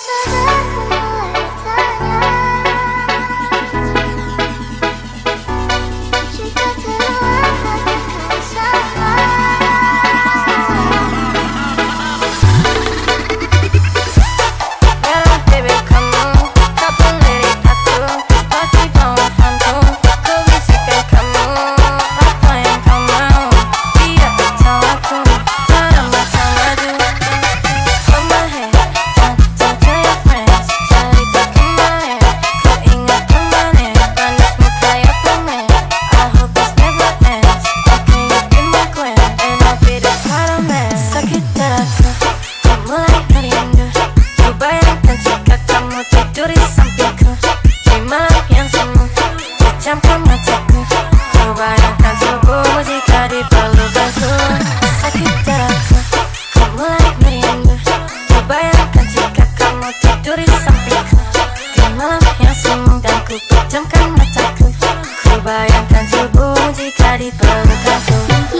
Bayangkan subuh jika dipeluk aku.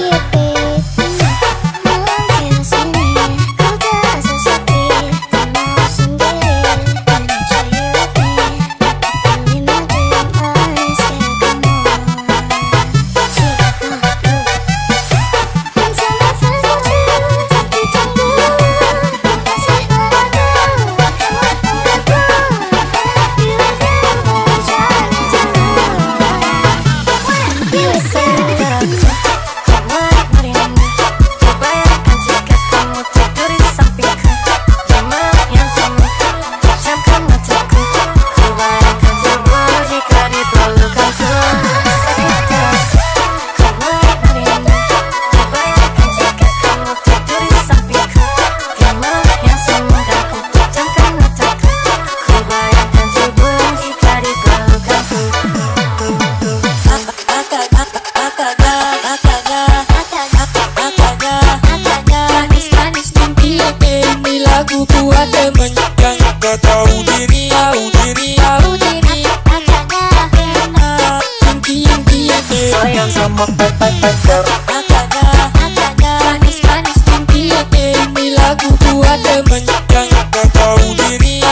Sama pacar manis-manis tinggi ini lagu buat temen yang gak tahu diri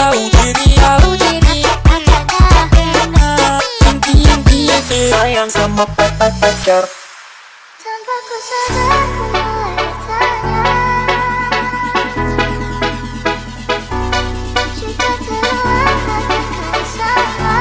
tinggi sayang sama pacar. Tanpa ku sadar ku mulai bertanya, jika terlambat akan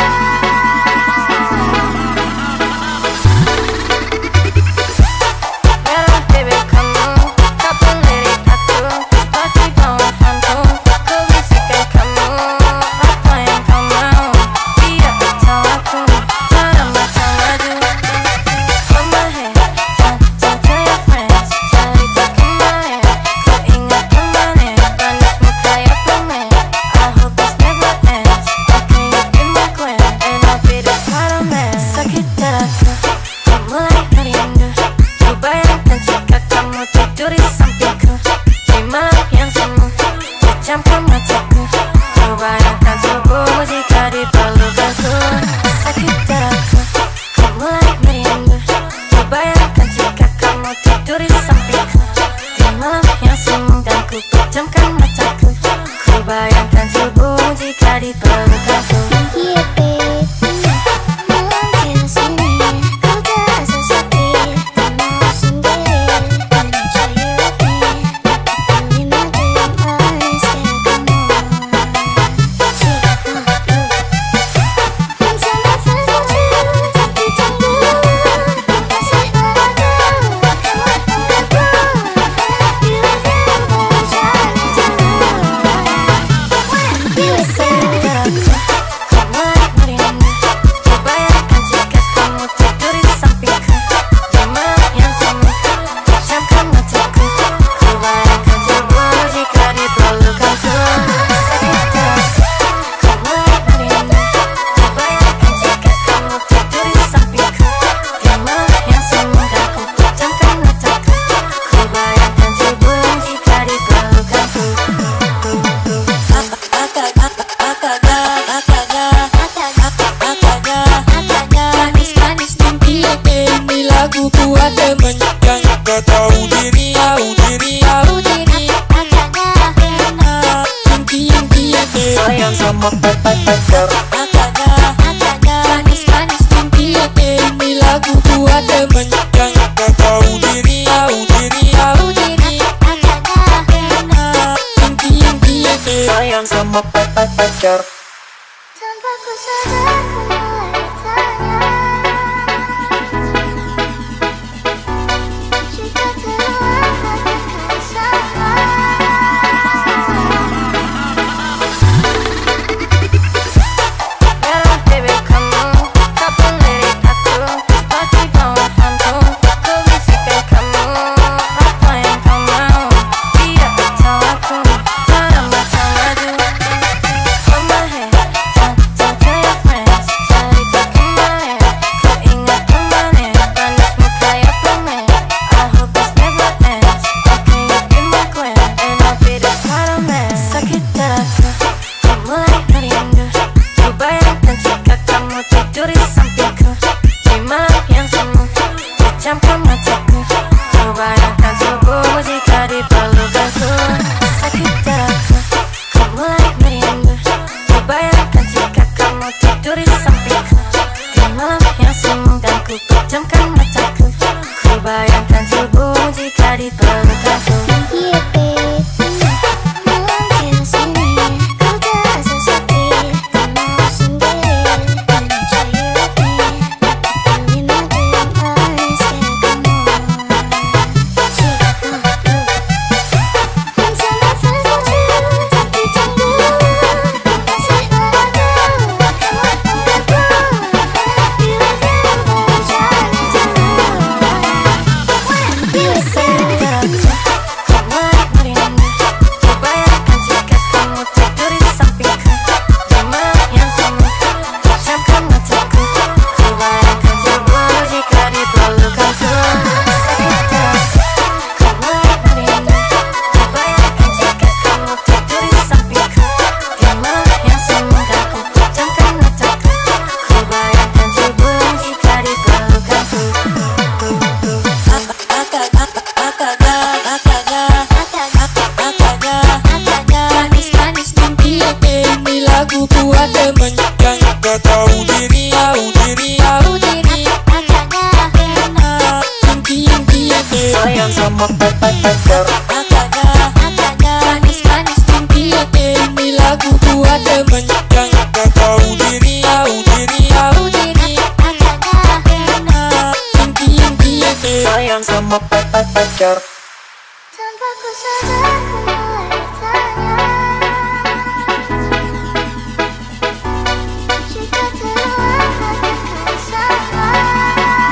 bayangkan subuh jika dipeluk aku. sama pacar. Katanya manis-manis impian. Ini lagu buat temen yang gak tahu diri. Impian Sayang sama pacar. Tanpa ku sadar ku mulai bertanya, jika terulang katakan salah. Merah bebek kamu, tak melirik aku, seperti bawah hantu. Ku bisikan kamu, apa yang kau mau? Tidak tahu aku, dalam mata maju. On my head, tell your friends, cerita kemarin. Kau ingat kemarin, panismu kayak permen. I hope this never ends. Okay, you be my queen, and I'll be the Spider-Man. Sakit dadaku, ku mulai merindu. Ku bayangkan jika kamu tidur di sampingku di malam yang semu, pejamkan mataku. Ku bayangkan tubuhmu jika di pelukanku. Sakit dadaku, ku mulai merindu. Ku bayangkan jika kamu tidur di sampingku di malam yang semu, dan ku pejamkan mataku. Ku bayangkan tubuhmu jika di pelukanku. Yeah, babe, mungkin sini ku terasa sepi. Kamu sendiri dan enjoy with me. Feeling my dream eyes kayak kamu. Once I met with you, tapi tunggu, masih padaku. Kamu untukku, be with you, berjalan jauh. Be with you. Ku mulai merindu. Ku bayangkan jika kamu tidur di sampingku di malam yang semu, pejamkan mataku. Ku bayangkan tubuhmu jika di pelukanku. Sakit terasa, ku mulai merindu. Ku bayangkan jika kamu tidur di sampingku di malam yang semu, dan ku pejamkan mataku. Ku bayangkan tubuhmu jika di pelukanku. Manis-manis impian. Ini lagu buat temen yang gak tahu diri. Impian Sayang sama pacar. manis-manis impian. Ini lagu buat temen yang gak tahu diri. Impian Sayang sama pacar. Tanpa ku sadar ku mulai bertanya, jika terulang katakan salah.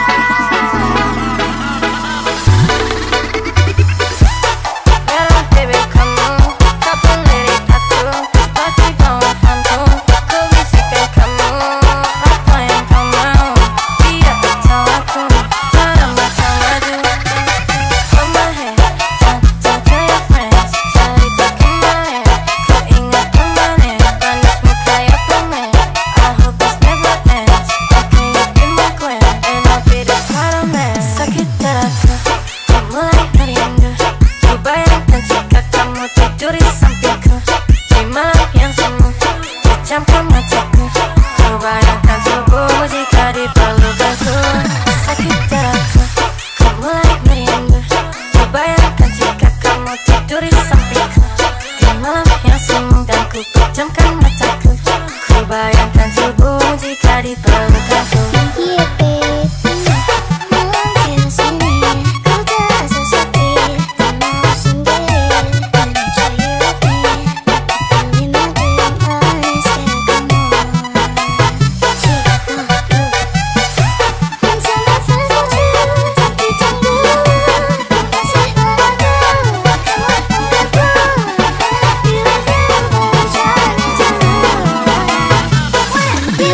Merah bebek kamu, tak melirik aku, seperti bawah hantu. Ku bisikan kamu, apa yang kau mau? Tidak tahu aku, dalam mata maju. On my head, tell your friends, cerita kemarin. Kau ingat kemarin, panismu kayak permen. I hope this never ends. Okay, you be my queen, and I'll be the Spider-Man. Sakit dadaku, ku mulai merindu. Ku bayangkan jika kamu tidur di sampingku di malam yang semu, pejamkan mataku. Ku bayangkan tubuhmu jika di pelukanku. Sakit dadaku, ku mulai merindu. Ku bayangkan jika kamu tidur di sampingku di malam yang semu, dan ku pejamkan mataku. Ku bayangkan tubuhmu jika di pelukanku. Yeah, babe, mungkin sini ku terasa sepi. Kamu sendiri dan enjoy with me. Feeling my dream eyes kayak kamu. Once I met with you, tapi tunggu, masih padaku. Kamu untukku, be with you, berjalan jauh.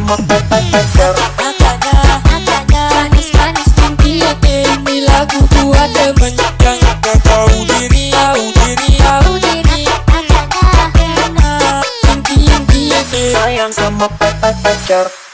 sama pacar. Agak-agak manis-manis cinti. Ini lagu buat temen yang gak tahu diri. Tahu diri Agak-agak Cinti. Sayang sama pacar.